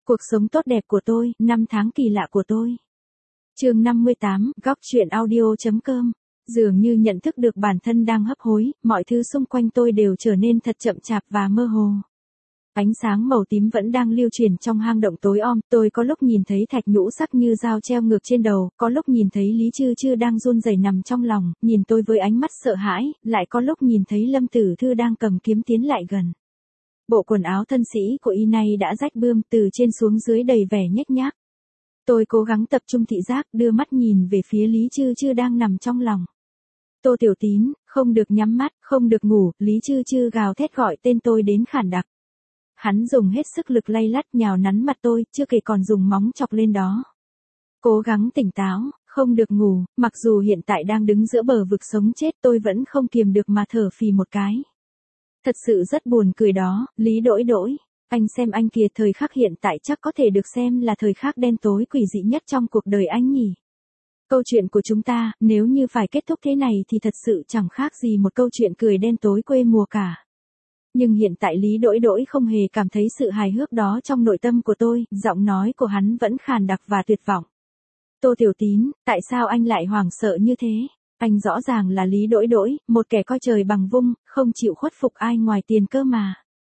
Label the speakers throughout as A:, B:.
A: Cuộc sống tốt đẹp của tôi, năm tháng kỳ lạ của tôi. Chương 58, góc truyện audio.com. Dường như nhận thức được bản thân đang hấp hối, mọi thứ xung quanh tôi đều trở nên thật chậm chạp và mơ hồ. Ánh sáng màu tím vẫn đang lưu truyền trong hang động tối om, tôi có lúc nhìn thấy thạch nhũ sắc như dao treo ngược trên đầu, có lúc nhìn thấy Lý Chư Chư đang run rẩy nằm trong lòng, nhìn tôi với ánh mắt sợ hãi, lại có lúc nhìn thấy Lâm Tử Thư đang cầm kiếm tiến lại gần. Bộ quần áo thân sĩ của y này đã rách bươm, từ trên xuống dưới đầy vẻ nhếch nhác. Tôi cố gắng tập trung thị giác, đưa mắt nhìn về phía Lý Chư Chư đang nằm trong lòng. Tô Tiểu Tín, không được nhắm mắt, không được ngủ, Lý Chư Chư gào thét gọi tên tôi đến khản đặc. Hắn dùng hết sức lực lay lắt nhào nắn mặt tôi, chưa kể còn dùng móng chọc lên đó. Cố gắng tỉnh táo, không được ngủ, mặc dù hiện tại đang đứng giữa bờ vực sống chết, tôi vẫn không kiềm được mà thở phì một cái. Thật sự rất buồn cười đó, Lý Đỗi Đỗi. Anh xem anh kìa, thời khắc hiện tại chắc có thể được xem là thời khắc đen tối quỷ dị nhất trong cuộc đời anh nhỉ. Câu chuyện của chúng ta, nếu như phải kết thúc thế này thì thật sự chẳng khác gì một câu chuyện cười đen tối quê mùa cả. Nhưng hiện tại Lý Đỗi Đỗi không hề cảm thấy sự hài hước đó trong nội tâm của tôi, giọng nói của hắn vẫn khàn đặc và tuyệt vọng. Tô Tiểu Tín, tại sao anh lại hoảng sợ như thế? Anh rõ ràng là Lý Đỗi Đỗi, một kẻ coi trời bằng vung, không chịu khuất phục ai ngoài tiền cơ mà.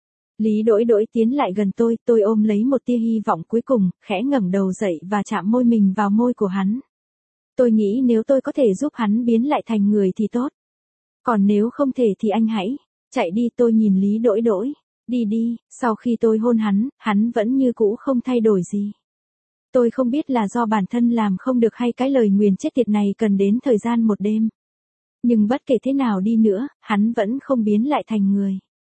A: Lý Đỗi Đỗi tiến lại gần tôi ôm lấy một tia hy vọng cuối cùng, khẽ ngẩng đầu dậy và chạm môi mình vào môi của hắn. Tôi nghĩ nếu tôi có thể giúp hắn biến lại thành người thì tốt. Còn nếu không thể thì anh hãy chạy đi. Tôi nhìn Lý Đỗi Đỗi. Đi đi. Sau khi tôi hôn hắn vẫn như cũ không thay đổi gì. Tôi không biết là do bản thân làm không được hay cái lời nguyền chết tiệt này cần đến thời gian một đêm. Nhưng bất kể thế nào đi nữa, hắn vẫn không biến lại thành người.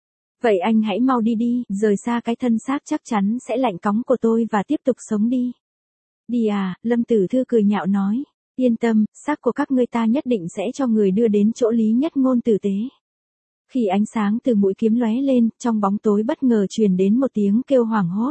A: Vậy anh hãy mau đi đi, rời xa cái thân xác chắc chắn sẽ lạnh cóng của tôi và tiếp tục sống đi. Đi à, Lâm Tử Thư cười nhạo nói. Yên tâm, xác của các ngươi ta nhất định sẽ cho người đưa đến chỗ Lý Nhất Ngôn tử tế. Khi ánh sáng từ mũi kiếm lóe lên, trong bóng tối bất ngờ truyền đến một tiếng kêu hoảng hốt.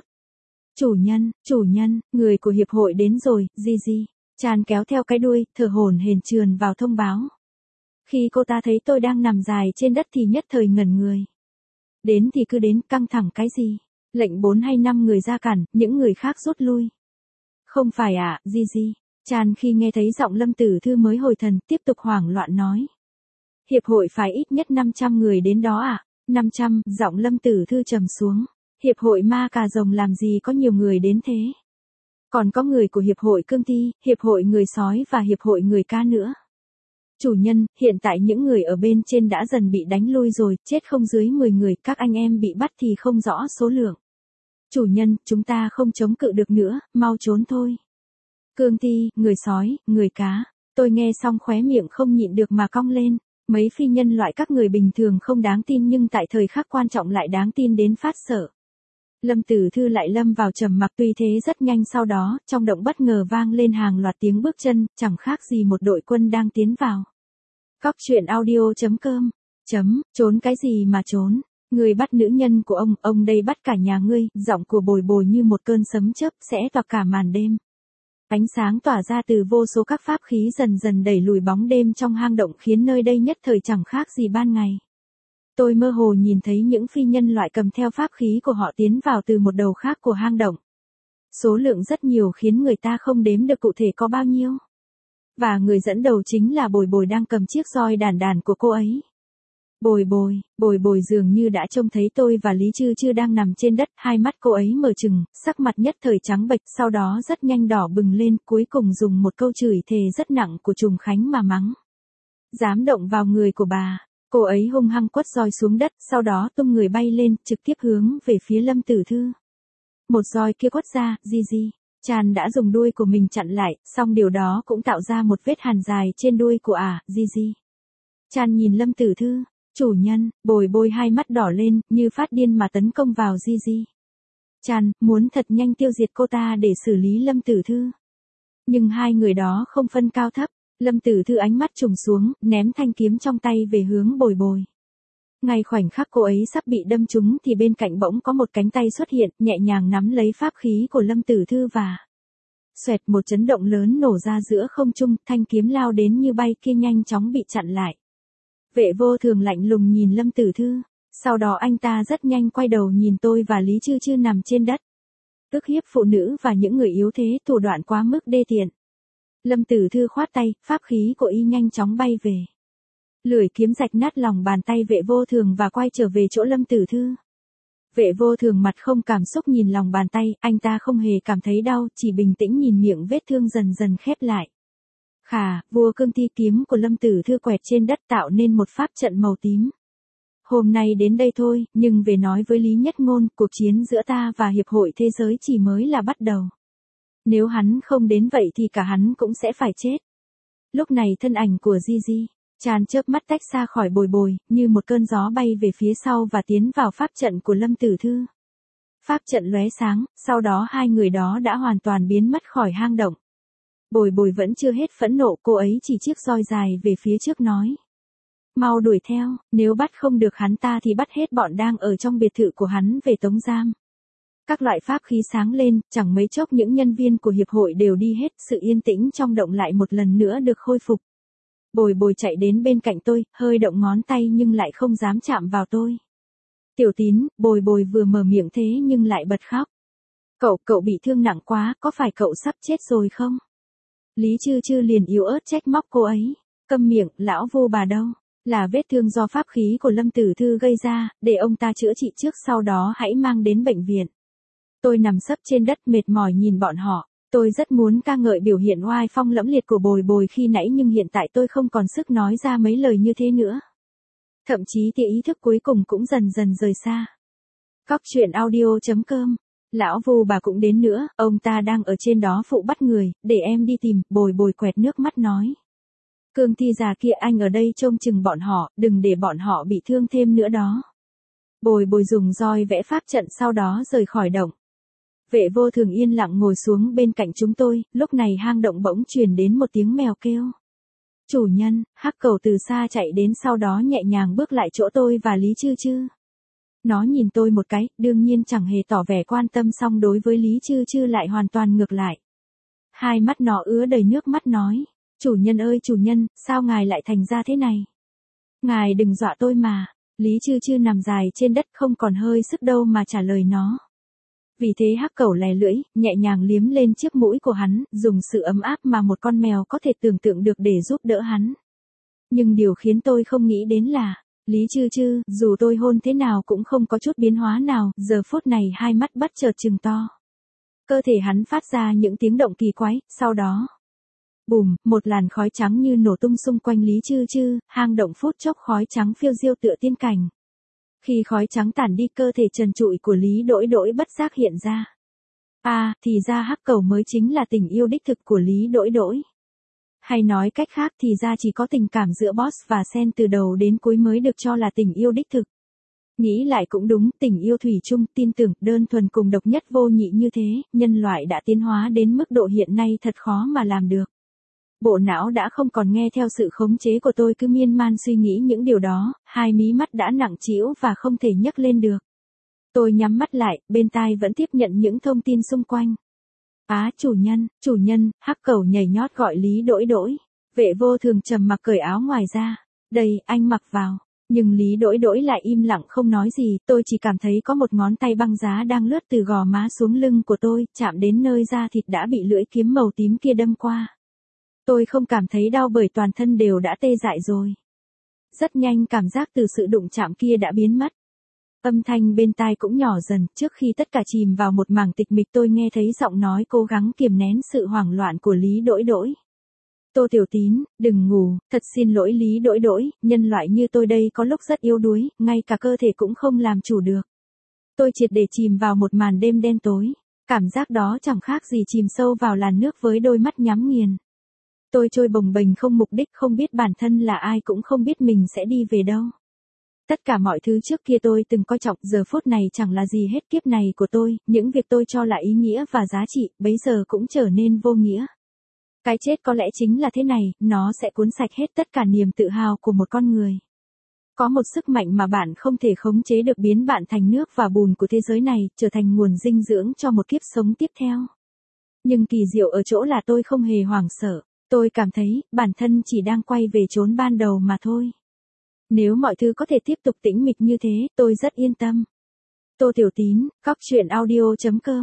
A: Chủ nhân, người của hiệp hội đến rồi, Gigi. Chan kéo theo cái đuôi, thở hổn hển trườn vào thông báo. Khi cô ta thấy tôi đang nằm dài trên đất thì nhất thời ngẩn người. Đến thì cứ đến, căng thẳng cái gì? Lệnh 4 hay 5 người ra cản, những người khác rút lui. Không phải ạ, Gigi. Chan khi nghe thấy giọng Lâm Tử Thư mới hồi thần, tiếp tục hoảng loạn nói. Hiệp hội phải ít nhất 500 người đến đó ạ. 500, giọng Lâm Tử Thư trầm xuống. Hiệp hội ma cà rồng làm gì có nhiều người đến thế? Còn có người của hiệp hội cương thi, hiệp hội người sói và hiệp hội người cá nữa. Chủ nhân, hiện tại những người ở bên trên đã dần bị đánh lui rồi, chết không dưới 10 người, các anh em bị bắt thì không rõ số lượng. Chủ nhân, chúng ta không chống cự được nữa, mau trốn thôi. Cương thi, người sói, người cá. Tôi nghe xong khóe miệng không nhịn được mà cong lên. Mấy phi nhân loại các người bình thường không đáng tin nhưng tại thời khắc quan trọng lại đáng tin đến phát sợ. Lâm Tử Thư lại lâm vào trầm mặc, tuy thế rất nhanh sau đó, trong động bất ngờ vang lên hàng loạt tiếng bước chân, chẳng khác gì một đội quân đang tiến vào. Góc truyện audio.com. Trốn cái gì mà trốn? Người bắt nữ nhân của ông đây bắt cả nhà ngươi, giọng của Bồi Bồi như một cơn sấm chớp sẽ toạc cả màn đêm. Ánh sáng tỏa ra từ vô số các pháp khí dần dần đẩy lùi bóng đêm trong hang động khiến nơi đây nhất thời chẳng khác gì ban ngày. Tôi mơ hồ nhìn thấy những phi nhân loại cầm theo pháp khí của họ tiến vào từ một đầu khác của hang động. Số lượng rất nhiều khiến người ta không đếm được cụ thể có bao nhiêu. Và người dẫn đầu chính là Bồi Bồi đang cầm chiếc roi đàn của cô ấy. Bồi Bồi dường như đã trông thấy tôi và Lý Chư Chư đang nằm trên đất, hai mắt cô ấy mở trừng, sắc mặt nhất thời trắng bệch, sau đó rất nhanh đỏ bừng lên, cuối cùng dùng một câu chửi thề rất nặng của Trùng Khánh mà mắng. Dám động vào người của bà. Cô ấy hung hăng quất roi xuống đất, sau đó tung người bay lên, trực tiếp hướng về phía Lâm Tử Thư. Một roi kia quất ra, Gigi. Chan đã dùng đuôi của mình chặn lại, song điều đó cũng tạo ra một vết hằn dài trên đuôi của Gigi. Chan nhìn Lâm Tử Thư. Chủ nhân, Bồi hai mắt đỏ lên, như phát điên mà tấn công vào Gigi. Chan, muốn thật nhanh tiêu diệt cô ta để xử lý Lâm Tử Thư. Nhưng hai người đó không phân cao thấp. Lâm Tử Thư ánh mắt trùng xuống, ném thanh kiếm trong tay về hướng Bồi. Ngay khoảnh khắc cô ấy sắp bị đâm trúng thì bên cạnh bỗng có một cánh tay xuất hiện, nhẹ nhàng nắm lấy pháp khí của Lâm Tử Thư và xoẹt, một chấn động lớn nổ ra giữa không trung, thanh kiếm lao đến như bay kia nhanh chóng bị chặn lại. Vệ Vô Thường lạnh lùng nhìn Lâm Tử Thư, sau đó anh ta rất nhanh quay đầu nhìn tôi và Lý Chư Chư nằm trên đất. ức hiếp phụ nữ và những người yếu thế, thủ đoạn quá mức đê tiện. Lâm Tử Thư khoát tay, pháp khí của y nhanh chóng bay về. Lưỡi kiếm rạch nát lòng bàn tay Vệ Vô Thường và quay trở về chỗ Lâm Tử Thư. Vệ Vô Thường mặt không cảm xúc nhìn lòng bàn tay, anh ta không hề cảm thấy đau, chỉ bình tĩnh nhìn miệng vết thương dần dần khép lại. Khà, vua cương thi, kiếm của Lâm Tử Thư quẹt trên đất tạo nên một pháp trận màu tím. Hôm nay đến đây thôi, nhưng về nói với Lý Nhất Ngôn, cuộc chiến giữa ta và Hiệp hội Thế giới chỉ mới là bắt đầu. Nếu hắn không đến vậy thì cả hắn cũng sẽ phải chết. Lúc này thân ảnh của Gigi Chan chớp mắt tách xa khỏi Bồi Bồi, như một cơn gió bay về phía sau và tiến vào pháp trận của Lâm Tử Thư. Pháp trận lóe sáng, sau đó hai người đó đã hoàn toàn biến mất khỏi hang động. Bồi Bồi vẫn chưa hết phẫn nộ, cô ấy chỉ chiếc roi dài về phía trước nói. Mau đuổi theo, nếu bắt không được hắn ta thì bắt hết bọn đang ở trong biệt thự của hắn về tống giam. Các loại pháp khí sáng lên, chẳng mấy chốc những nhân viên của hiệp hội đều đi hết, sự yên tĩnh trong động lại một lần nữa được khôi phục. Bồi Bồi chạy đến bên cạnh tôi, hơi động ngón tay nhưng lại không dám chạm vào tôi. Tiểu Tín, Bồi Bồi vừa mở miệng thế nhưng lại bật khóc. Cậu bị thương nặng quá, có phải cậu sắp chết rồi không? Lý Chư Chư liền yếu ớt trách móc cô ấy. Câm miệng, lão vô bà đâu? Là vết thương do pháp khí của Lâm Tử Thư gây ra, để ông ta chữa trị trước sau đó hãy mang đến bệnh viện. Tôi nằm sấp trên đất mệt mỏi nhìn bọn họ. Tôi rất muốn ca ngợi biểu hiện oai phong lẫm liệt của Bồi Bồi khi nãy nhưng hiện tại tôi không còn sức nói ra mấy lời như thế nữa. Thậm chí tia ý thức cuối cùng cũng dần dần rời xa. Cóc truyện audio.com. Lão Vu bà cũng đến nữa, ông ta đang ở trên đó phụ bắt người, để em đi tìm. Bồi Bồi quẹt nước mắt nói. Cương thi già kia, anh ở đây trông chừng bọn họ, đừng để bọn họ bị thương thêm nữa đó. Bồi Bồi dùng roi vẽ pháp trận sau đó rời khỏi động. Vệ Vô Thường yên lặng ngồi xuống bên cạnh chúng tôi, lúc này hang động bỗng truyền đến một tiếng mèo kêu. Chủ nhân, hắc cầu từ xa chạy đến sau đó nhẹ nhàng bước lại chỗ tôi và Lý Chư Chư. Nó nhìn tôi một cái, đương nhiên chẳng hề tỏ vẻ quan tâm, song đối với Lý Chư Chư lại hoàn toàn ngược lại. Hai mắt nó ứa đầy nước mắt nói, chủ nhân ơi chủ nhân, sao ngài lại thành ra thế này? Ngài đừng dọa tôi mà. Lý Chư Chư nằm dài trên đất không còn hơi sức đâu mà trả lời nó. Vì thế hắc cẩu lè lưỡi, nhẹ nhàng liếm lên chiếc mũi của hắn, dùng sự ấm áp mà một con mèo có thể tưởng tượng được để giúp đỡ hắn. Nhưng điều khiến tôi không nghĩ đến là, Lý Chư Chư, dù tôi hôn thế nào cũng không có chút biến hóa nào, giờ phút này hai mắt bất chợt trừng to. Cơ thể hắn phát ra những tiếng động kỳ quái, sau đó. Bùm, một làn khói trắng như nổ tung xung quanh Lý Chư Chư, hang động phút chốc khói trắng phiêu diêu tựa tiên cảnh. Khi khói trắng tản đi, cơ thể trần trụi của Lý Đỗi Đỗi bất giác hiện ra. Thì ra hắc cầu mới chính là tình yêu đích thực của Lý Đỗi Đỗi. Hay nói cách khác thì ra chỉ có tình cảm giữa Boss và Sen từ đầu đến cuối mới được cho là tình yêu đích thực. Nghĩ lại cũng đúng, tình yêu thủy chung, tin tưởng, đơn thuần cùng độc nhất vô nhị như thế, nhân loại đã tiến hóa đến mức độ hiện nay thật khó mà làm được. Bộ não đã không còn nghe theo sự khống chế của tôi, cứ miên man suy nghĩ những điều đó, hai mí mắt đã nặng trĩu và không thể nhấc lên được. Tôi nhắm mắt lại, bên tai vẫn tiếp nhận những thông tin xung quanh. Chủ nhân, hắc cẩu nhảy nhót gọi Lý Đỗi Đỗi. Vệ Vô Thường trầm mặc cởi áo ngoài ra. Đây, anh mặc vào. Nhưng Lý Đỗi Đỗi lại im lặng không nói gì, tôi chỉ cảm thấy có một ngón tay băng giá đang lướt từ gò má xuống lưng của tôi, chạm đến nơi da thịt đã bị lưỡi kiếm màu tím kia đâm qua. Tôi không cảm thấy đau bởi toàn thân đều đã tê dại rồi. Rất nhanh cảm giác từ sự đụng chạm kia đã biến mất. Âm thanh bên tai cũng nhỏ dần, trước khi tất cả chìm vào một mảng tịch mịch tôi nghe thấy giọng nói cố gắng kiềm nén sự hoảng loạn của Lý Đỗi Đỗi. Tô Tiểu Tín, đừng ngủ, thật xin lỗi Lý Đỗi Đỗi, nhân loại như tôi đây có lúc rất yếu đuối, ngay cả cơ thể cũng không làm chủ được. Tôi triệt để chìm vào một màn đêm đen tối. Cảm giác đó chẳng khác gì chìm sâu vào làn nước với đôi mắt nhắm nghiền. Tôi trôi bồng bềnh không mục đích, không biết bản thân là ai, cũng không biết mình sẽ đi về đâu. Tất cả mọi thứ trước kia tôi từng coi trọng giờ phút này chẳng là gì hết, kiếp này của tôi, những việc tôi cho là ý nghĩa và giá trị, bấy giờ cũng trở nên vô nghĩa. Cái chết có lẽ chính là thế này, nó sẽ cuốn sạch hết tất cả niềm tự hào của một con người. Có một sức mạnh mà bạn không thể khống chế được biến bạn thành nước và bùn của thế giới này, trở thành nguồn dinh dưỡng cho một kiếp sống tiếp theo. Nhưng kỳ diệu ở chỗ là tôi không hề hoảng sợ. Tôi cảm thấy, bản thân chỉ đang quay về chốn ban đầu mà thôi. Nếu mọi thứ có thể tiếp tục tĩnh mịch như thế, tôi rất yên tâm. Tô Tiểu Tín, cóc truyện audio.com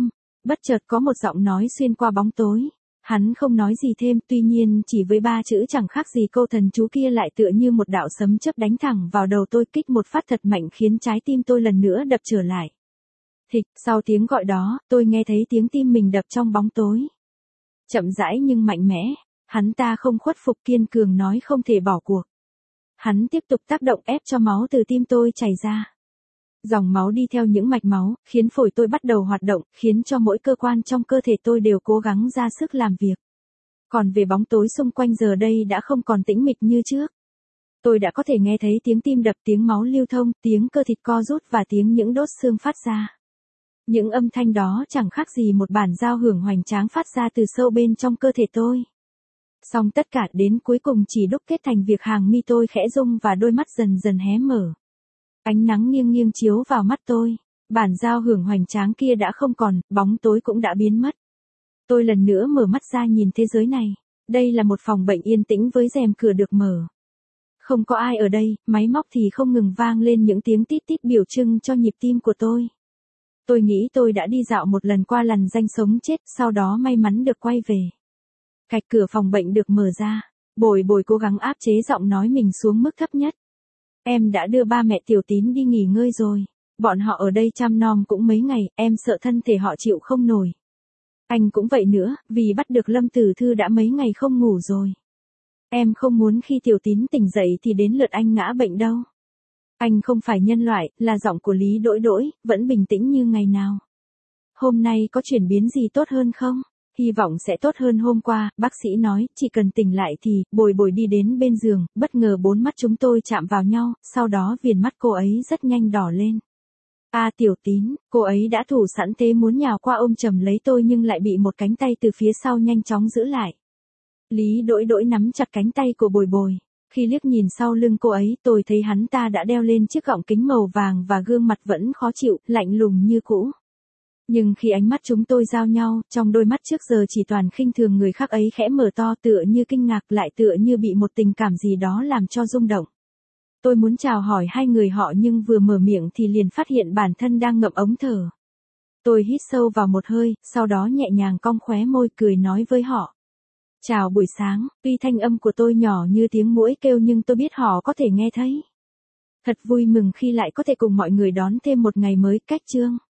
A: Bất chợt có một giọng nói xuyên qua bóng tối. Hắn không nói gì thêm, tuy nhiên chỉ với 3 chữ chẳng khác gì câu thần chú kia lại tựa như một đạo sấm chớp đánh thẳng vào đầu tôi, kích một phát thật mạnh khiến trái tim tôi lần nữa đập trở lại. Thịch, sau tiếng gọi đó, tôi nghe thấy tiếng tim mình đập trong bóng tối. Chậm rãi nhưng mạnh mẽ, hắn ta không khuất phục, kiên cường nói không thể bỏ cuộc. Hắn tiếp tục tác động ép cho máu từ tim tôi chảy ra. Dòng máu đi theo những mạch máu, khiến phổi tôi bắt đầu hoạt động, khiến cho mỗi cơ quan trong cơ thể tôi đều cố gắng ra sức làm việc. Còn về bóng tối xung quanh giờ đây đã không còn tĩnh mịch như trước. Tôi đã có thể nghe thấy tiếng tim đập, tiếng máu lưu thông, tiếng cơ thịt co rút và tiếng những đốt xương phát ra. Những âm thanh đó chẳng khác gì một bản giao hưởng hoành tráng phát ra từ sâu bên trong cơ thể tôi. Song tất cả đến cuối cùng chỉ đúc kết thành việc hàng mi tôi khẽ rung và đôi mắt dần dần hé mở. Ánh nắng nghiêng nghiêng chiếu vào mắt tôi. Bản giao hưởng hoành tráng kia đã không còn, bóng tối cũng đã biến mất. Tôi lần nữa mở mắt ra nhìn thế giới này. Đây là một phòng bệnh yên tĩnh với rèm cửa được mở. Không có ai ở đây, máy móc thì không ngừng vang lên những tiếng tít tít biểu trưng cho nhịp tim của tôi. Tôi nghĩ tôi đã đi dạo một lần qua lằn ranh sống chết, sau đó may mắn được quay về. Cạch cửa phòng bệnh được mở ra. Bồi bồi cố gắng áp chế giọng nói mình xuống mức thấp nhất. Em đã đưa ba mẹ Tiểu Tín đi nghỉ ngơi rồi. Bọn họ ở đây chăm nom cũng mấy ngày, em sợ thân thể họ chịu không nổi. Anh cũng vậy nữa, vì bắt được Lâm Tử Thư đã mấy ngày không ngủ rồi. Em không muốn khi Tiểu Tín tỉnh dậy thì đến lượt anh ngã bệnh đâu. Anh không phải nhân loại, là giọng của Lý Đỗi Đỗi, vẫn bình tĩnh như ngày nào. Hôm nay có chuyển biến gì tốt hơn không? Hy vọng sẽ tốt hơn hôm qua, bác sĩ nói, chỉ cần tỉnh lại thì, bồi bồi đi đến bên giường, bất ngờ 4 mắt chúng tôi chạm vào nhau, sau đó viền mắt cô ấy rất nhanh đỏ lên. Tiểu Tín, cô ấy đã thủ sẵn thế muốn nhào qua ôm chầm lấy tôi nhưng lại bị một cánh tay từ phía sau nhanh chóng giữ lại. Lý Đỗi Đỗi nắm chặt cánh tay của bồi bồi. Khi liếc nhìn sau lưng cô ấy, tôi thấy hắn ta đã đeo lên chiếc gọng kính màu vàng và gương mặt vẫn khó chịu, lạnh lùng như cũ. Nhưng khi ánh mắt chúng tôi giao nhau, trong đôi mắt trước giờ chỉ toàn khinh thường người khác ấy khẽ mở to, tựa như kinh ngạc, lại tựa như bị một tình cảm gì đó làm cho rung động. Tôi muốn chào hỏi hai người họ nhưng vừa mở miệng thì liền phát hiện bản thân đang ngậm ống thở. Tôi hít sâu vào một hơi, sau đó nhẹ nhàng cong khóe môi cười nói với họ. Chào buổi sáng, tuy thanh âm của tôi nhỏ như tiếng muỗi kêu nhưng tôi biết họ có thể nghe thấy. Thật vui mừng khi lại có thể cùng mọi người đón thêm một ngày mới cách chương.